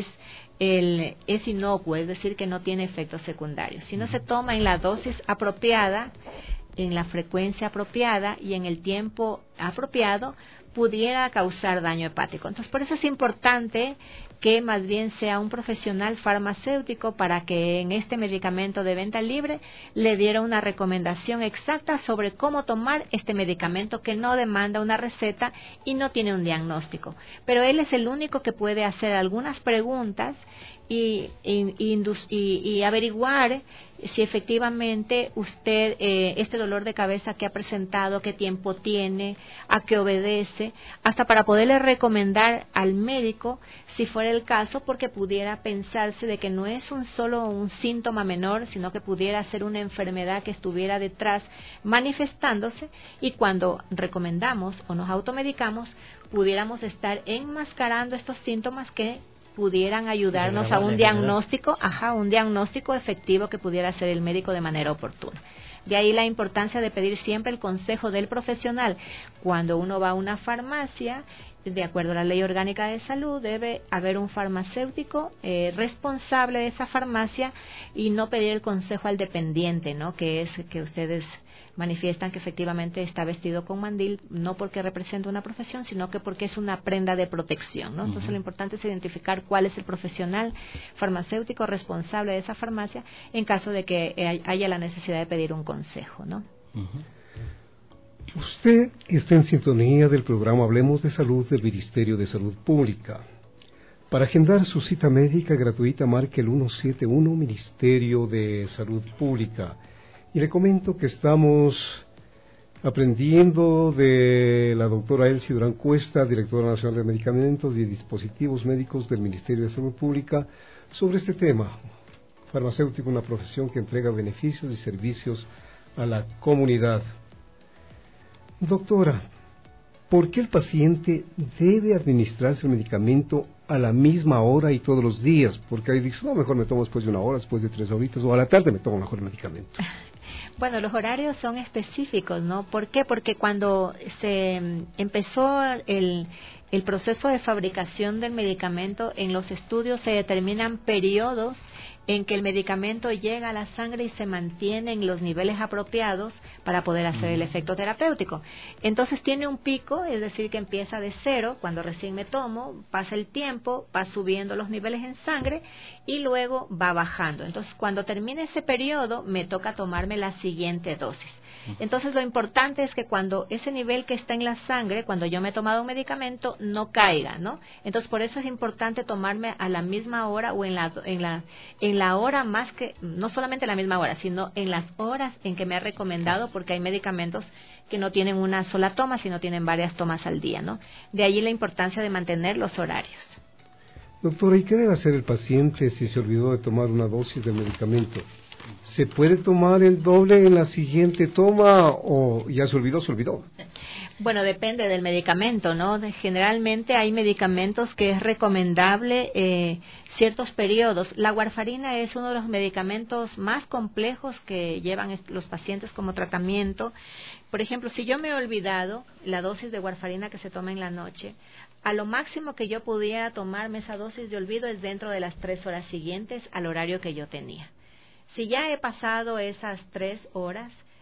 es inocuo, es decir, que no tiene efectos secundarios. Si no se toma en la dosis apropiada, en la frecuencia apropiada y en el tiempo apropiado, pudiera causar daño hepático. Entonces, por eso es importante que más bien sea un profesional farmacéutico para que en este medicamento de venta libre le diera una recomendación exacta sobre cómo tomar este medicamento que no demanda una receta y no tiene un diagnóstico. Pero él es el único que puede hacer algunas preguntas y averiguar si efectivamente usted, este dolor de cabeza que ha presentado, qué tiempo tiene, a qué obedece, hasta para poderle recomendar al médico, si fuera el caso, porque pudiera pensarse de que no es solo un síntoma menor, sino que pudiera ser una enfermedad que estuviera detrás manifestándose, y cuando recomendamos o nos automedicamos, pudiéramos estar enmascarando estos síntomas que pudieran ayudarnos a un diagnóstico, un diagnóstico efectivo que pudiera hacer el médico de manera oportuna. De ahí la importancia de pedir siempre el consejo del profesional. Cuando uno va a una farmacia, de acuerdo a la Ley Orgánica de Salud, debe haber un farmacéutico responsable de esa farmacia y no pedir el consejo al dependiente, ¿no? Que es que ustedes manifiestan que efectivamente está vestido con mandil, no porque representa una profesión, sino que porque es una prenda de protección, ¿no? Entonces lo importante es identificar cuál es el profesional farmacéutico responsable de esa farmacia en caso de que haya la necesidad de pedir un consejo, ¿no? Usted está en sintonía del programa Hablemos de Salud del Ministerio de Salud Pública. Para agendar su cita médica gratuita, marque el 171 Ministerio de Salud Pública. Y le comento que estamos aprendiendo de la doctora Elsie Durán Cuesta, directora nacional de Medicamentos y Dispositivos Médicos del Ministerio de Salud Pública, sobre este tema. Farmacéutico, una profesión que entrega beneficios y servicios a la comunidad. Doctora, ¿por qué el paciente debe administrarse el medicamento a la misma hora y todos los días? Porque ahí dice, no, mejor me tomo después de una hora, después de 3 horitas, o a la tarde me tomo mejor el medicamento. Bueno, los horarios son específicos, ¿no? ¿Por qué? Porque cuando se empezó el proceso de fabricación del medicamento, en los estudios se determinan periodos en que el medicamento llega a la sangre y se mantiene en los niveles apropiados para poder hacer el efecto terapéutico. Entonces tiene un pico, es decir, que empieza de 0, cuando recién me tomo, pasa el tiempo, va subiendo los niveles en sangre y luego va bajando. Entonces cuando termine ese periodo, me toca tomarme la siguiente dosis. Entonces lo importante es que cuando ese nivel que está en la sangre, cuando yo me he tomado un medicamento, no caiga, ¿no? Entonces por eso es importante tomarme a la misma hora o en la hora más que, no solamente la misma hora, sino en las horas en que me ha recomendado, porque hay medicamentos que no tienen una sola toma, sino tienen varias tomas al día, ¿no? De allí la importancia de mantener los horarios. Doctora, ¿y qué debe hacer el paciente si se olvidó de tomar una dosis del medicamento? ¿Se puede tomar el doble en la siguiente toma o ya se olvidó, se olvidó? Bueno, depende del medicamento, ¿no? Generalmente hay medicamentos que es recomendable ciertos periodos. La warfarina es uno de los medicamentos más complejos que llevan los pacientes como tratamiento. Por ejemplo, si yo me he olvidado la dosis de warfarina que se toma en la noche, a lo máximo que yo pudiera tomarme esa dosis de olvido es dentro de las 3 horas siguientes al horario que yo tenía. Si ya he pasado esas 3 horas,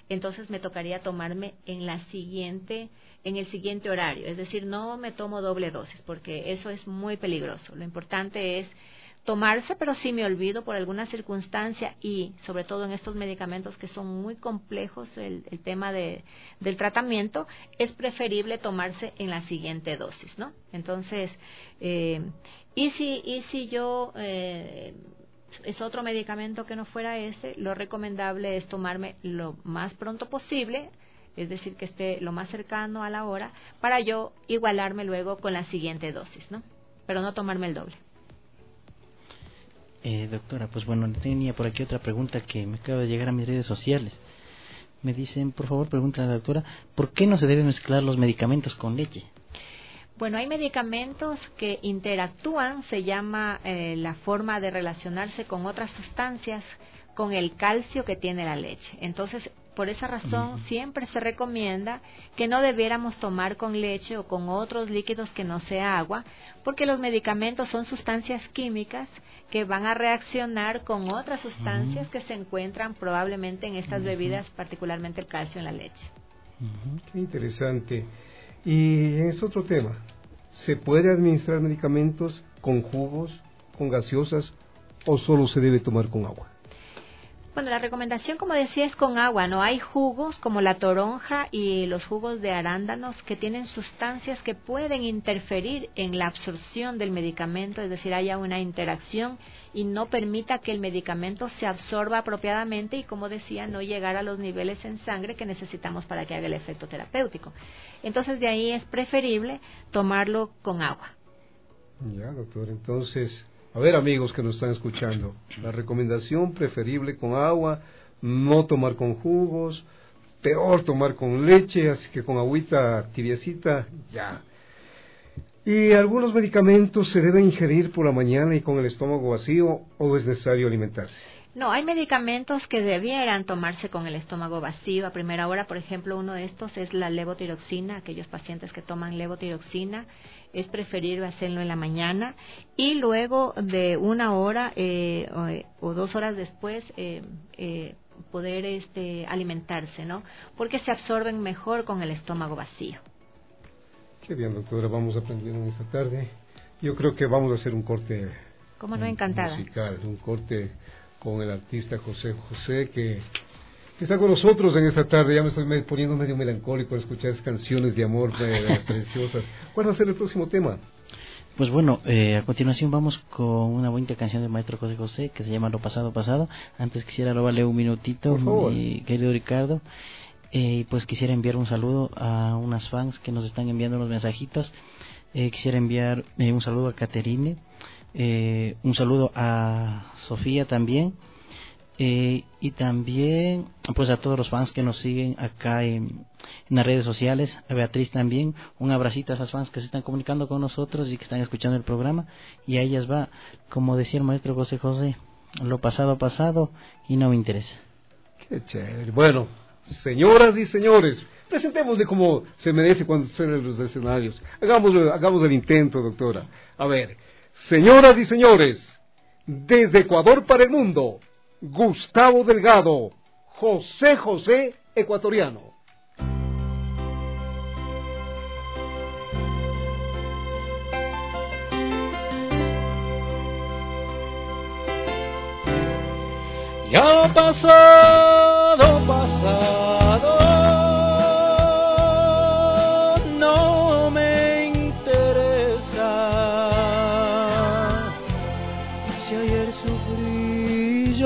entonces me tocaría tomarme en el siguiente horario. Es decir, no me tomo doble dosis, porque eso es muy peligroso. Lo importante es tomarse, pero si me olvido por alguna circunstancia, y sobre todo en estos medicamentos que son muy complejos, el tema del tratamiento, es preferible tomarse en la siguiente dosis, ¿no? Entonces, y si yo es otro medicamento que no fuera este, lo recomendable es tomarme lo más pronto posible, es decir, que esté lo más cercano a la hora, para yo igualarme luego con la siguiente dosis, ¿no? Pero no tomarme el doble. Doctora, pues bueno, tenía por aquí otra pregunta que me acaba de llegar a mis redes sociales. Me dicen, por favor, pregúntale a la doctora, ¿por qué no se deben mezclar los medicamentos con leche? Bueno, hay medicamentos que interactúan, se llama la forma de relacionarse con otras sustancias, con el calcio que tiene la leche. Entonces, por esa razón, siempre se recomienda que no debiéramos tomar con leche o con otros líquidos que no sea agua, porque los medicamentos son sustancias químicas que van a reaccionar con otras sustancias que se encuentran probablemente en estas bebidas, particularmente el calcio en la leche. Qué interesante. Y en este otro tema, ¿se puede administrar medicamentos con jugos, con gaseosas, o solo se debe tomar con agua? Bueno, la recomendación, como decía, es con agua. No hay jugos como la toronja y los jugos de arándanos que tienen sustancias que pueden interferir en la absorción del medicamento, es decir, haya una interacción y no permita que el medicamento se absorba apropiadamente y, como decía, no llegar a los niveles en sangre que necesitamos para que haga el efecto terapéutico. Entonces, de ahí es preferible tomarlo con agua. Ya, doctor, entonces, a ver, amigos que nos están escuchando, la recomendación preferible con agua, no tomar con jugos, peor tomar con leche, así que con agüita tibiecita, ya. ¿Y algunos medicamentos se deben ingerir por la mañana y con el estómago vacío, o es necesario alimentarse? No, hay medicamentos que debieran tomarse con el estómago vacío a primera hora. Por ejemplo, uno de estos es la levotiroxina. Aquellos pacientes que toman levotiroxina, es preferible hacerlo en la mañana y luego de 1 hora o 2 horas después poder alimentarse, ¿no? Porque se absorben mejor con el estómago vacío. Qué bien, doctora, vamos aprendiendo en esta tarde. Yo creo que vamos a hacer un corte. ¿Cómo no? Encantada. Musical, un corte con el artista José José, que está con nosotros en esta tarde. Ya me estoy poniendo medio melancólico al escuchar esas canciones de amor preciosas. ¿Cuál va a ser el próximo tema? Pues bueno, a continuación vamos con una bonita canción del maestro José José que se llama Lo Pasado Pasado. Antes quisiera robarle un minutito, mi querido Ricardo. Pues quisiera enviar un saludo a unas fans que nos están enviando unos mensajitos. Quisiera enviar un saludo a Caterine, un saludo a Sofía también, y también pues a todos los fans que nos siguen acá en las redes sociales, a Beatriz también, un abracito a esas fans que se están comunicando con nosotros y que están escuchando el programa, y a ellas va, como decía el maestro José José, lo pasado pasado y no me interesa. Qué chévere. Bueno, señoras y señores, presentémosle como se merece cuando estén en los escenarios. Hagamos el intento, doctora. A ver, señoras y señores, desde Ecuador para el mundo, Gustavo Delgado, José José ecuatoriano. Ya pasado, pasado, no me interesa. Si ayer sufrí y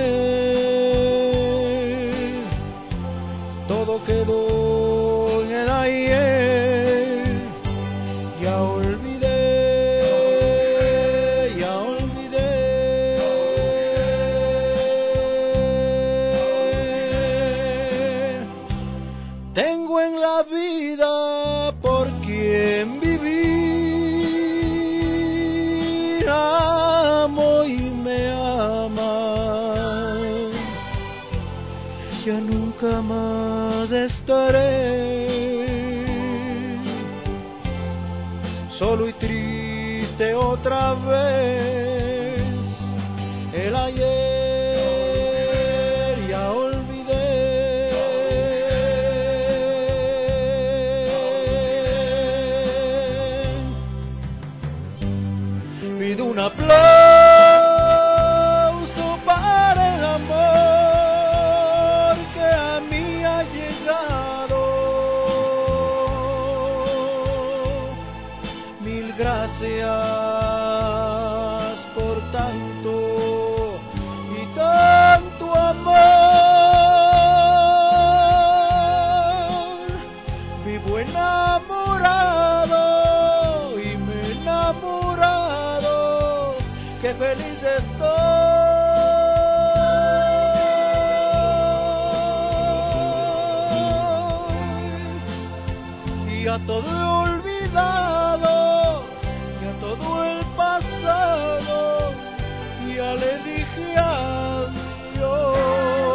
lloré, todo quedó en el ayer. Ya olvidé, ya olvidé. Tengo en la vida por quien vivir, amo y me ama. Ya nunca más estaré solo y triste otra vez. El ayer ya olvidé. tanto y tanto amor. Vivo enamorado y me he enamorado, qué feliz estoy. Y a todo he olvidado, y a todo el pasado, ya le dije adiós.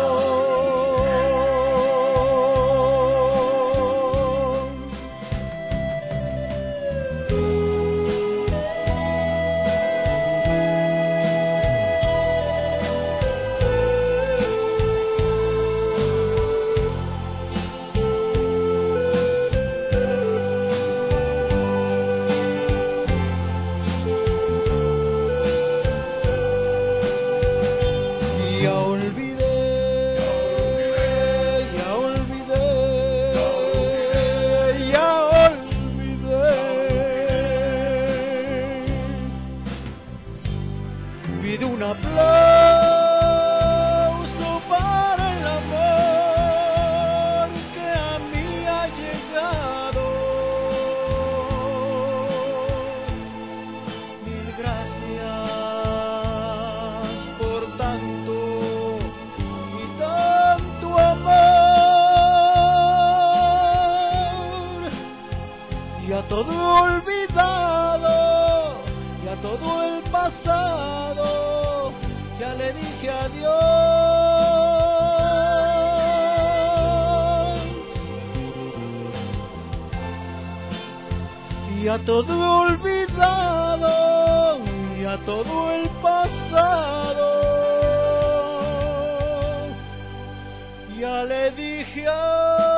Todo olvidado, ya todo el pasado, ya le dije adiós. Ya todo olvidado, ya todo el pasado, ya le dije adiós.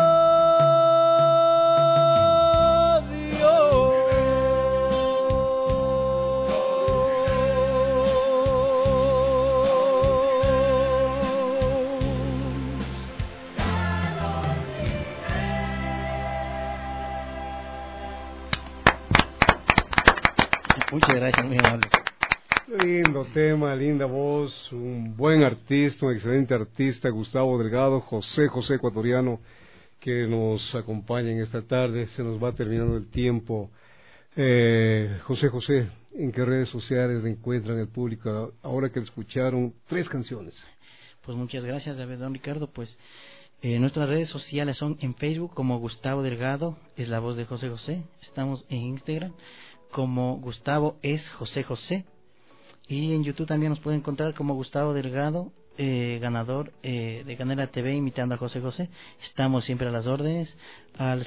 Muchas gracias, muy amable. Lindo tema, linda voz, un buen artista, un excelente artista, Gustavo Delgado, José ecuatoriano, que nos acompaña en esta tarde. Se nos va terminando el tiempo. José, ¿en qué redes sociales le encuentran el público ahora que escucharon 3 canciones? Pues muchas gracias, don Ricardo. Pues nuestras redes sociales son en Facebook como Gustavo Delgado, es la voz de José. Estamos en Instagram como Gustavo es José, y en YouTube también nos pueden encontrar como Gustavo Delgado, ganador de Canela TV imitando a José. Estamos siempre a las órdenes al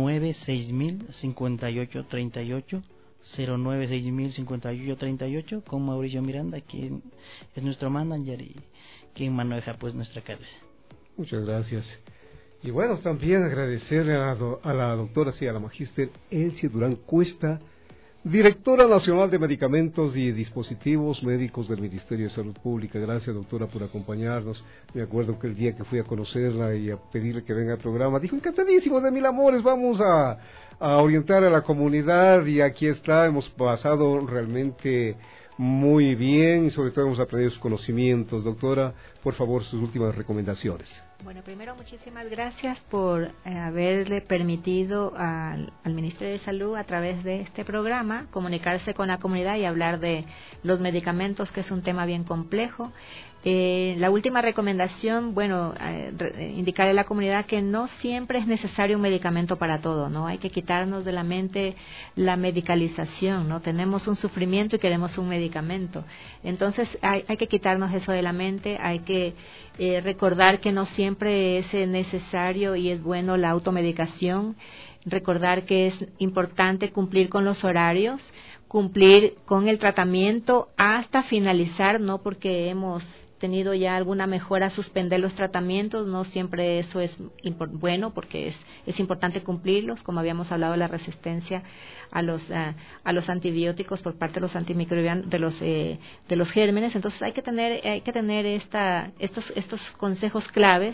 096-000-5838, 096-000-5838, con Mauricio Miranda, quien es nuestro manager y quien maneja pues nuestra cabeza. Muchas gracias. Y bueno, también agradecerle a la doctora, a la magíster Elsie Durán Cuesta, Directora Nacional de Medicamentos y Dispositivos Médicos del Ministerio de Salud Pública. Gracias, doctora, por acompañarnos. Me acuerdo que el día que fui a conocerla y a pedirle que venga al programa, dijo: encantadísimo, de mil amores, vamos a orientar a la comunidad, y aquí está. Hemos pasado realmente muy bien y sobre todo hemos aprendido sus conocimientos. Doctora, por favor, sus últimas recomendaciones. Bueno, primero muchísimas gracias por haberle permitido al Ministerio de Salud, a través de este programa, comunicarse con la comunidad y hablar de los medicamentos, que es un tema bien complejo. La última recomendación, indicarle a la comunidad que no siempre es necesario un medicamento para todo, ¿no? Hay que quitarnos de la mente la medicalización, ¿no? Tenemos un sufrimiento y queremos un medicamento. Entonces hay que quitarnos eso de la mente, hay que recordar que no siempre es necesario y es bueno la automedicación, recordar que es importante cumplir con los horarios, cumplir con el tratamiento hasta finalizar, no porque hemos tenido ya alguna mejora, suspender los tratamientos. No siempre eso es bueno, porque es importante cumplirlos, como habíamos hablado de la resistencia a los antibióticos por parte de los antimicrobianos, de los gérmenes. Entonces hay que tener estos consejos claves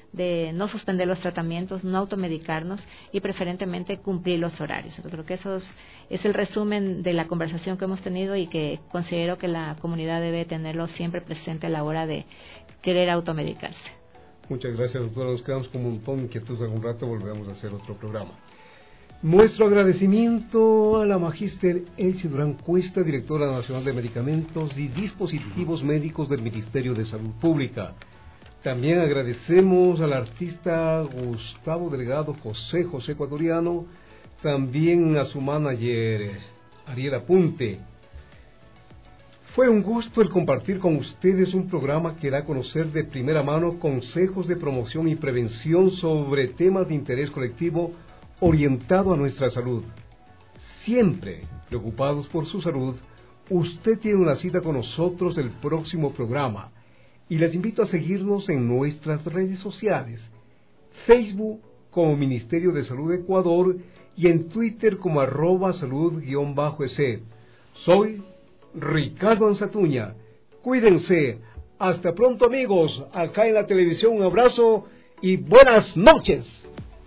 de no suspender los tratamientos, no automedicarnos y preferentemente cumplir los horarios. Yo creo que eso es el resumen de la conversación que hemos tenido y que considero que la comunidad debe tenerlo siempre presente a la hora de querer automedicarse. Muchas gracias, doctora. Nos quedamos con un montón de inquietudes. Algún rato volvemos a hacer otro programa. Nuestro agradecimiento a la magíster Elsie Durán Cuesta, directora nacional de medicamentos y dispositivos médicos del Ministerio de Salud Pública. También agradecemos al artista Gustavo Delgado José Ecuatoriano, también a su manager Ariel Apunte. Fue un gusto el compartir con ustedes un programa que da a conocer de primera mano consejos de promoción y prevención sobre temas de interés colectivo orientado a nuestra salud. Siempre preocupados por su salud, usted tiene una cita con nosotros el próximo programa y les invito a seguirnos en nuestras redes sociales, Facebook como Ministerio de Salud Ecuador y en Twitter como @salud_EC. Soy Ricardo Anzatuña. Cuídense. Hasta pronto, amigos. Acá en la televisión, un abrazo y buenas noches.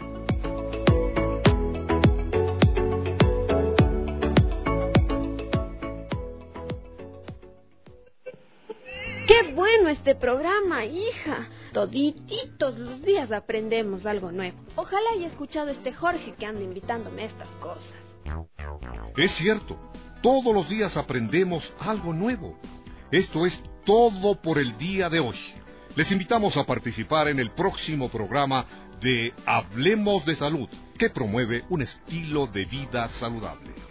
¡Qué bueno este programa, hija! Todititos los días aprendemos algo nuevo. Ojalá haya escuchado este Jorge que anda invitándome a estas cosas. Es cierto, todos los días aprendemos algo nuevo. Esto es todo por el día de hoy. Les invitamos a participar en el próximo programa de Hablemos de Salud, que promueve un estilo de vida saludable.